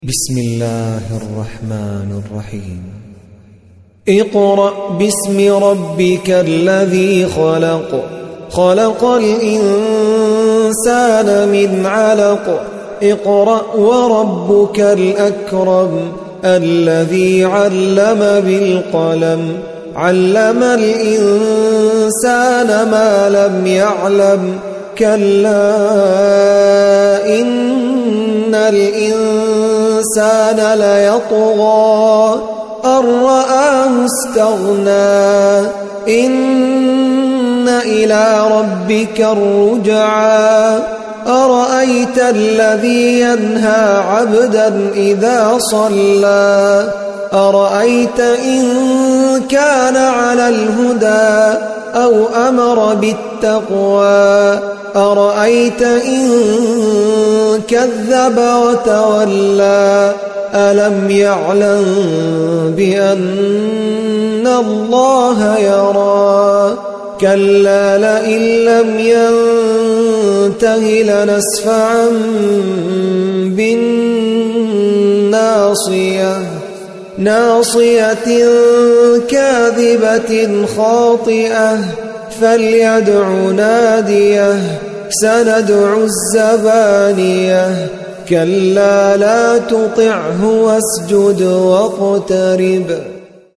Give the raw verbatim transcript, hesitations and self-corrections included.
بسم الله الرحمن الرحيم اقرأ باسم ربك الذي خلق خلق الإنسان من علق اقرأ وربك الأكرم الذي علم بالقلم علم الإنسان ما لم يعلم كلا إن الإنسان ليطغى أن رآه استغنى إن إلى ربك الرجعى أرأيت الذي ينهى عبدا إذا صلى أرأيت إن كان على الهدى أو أمر بالتقوى أرأيت إن كذب وتولى ألم يعلم بأن الله يرى كلا لئن لم ينته لنسفعا بالناصية ناصية كاذبة خاطئة فليدع ناديه سندع الزبانية كلا لا تطعه واسجد واقترب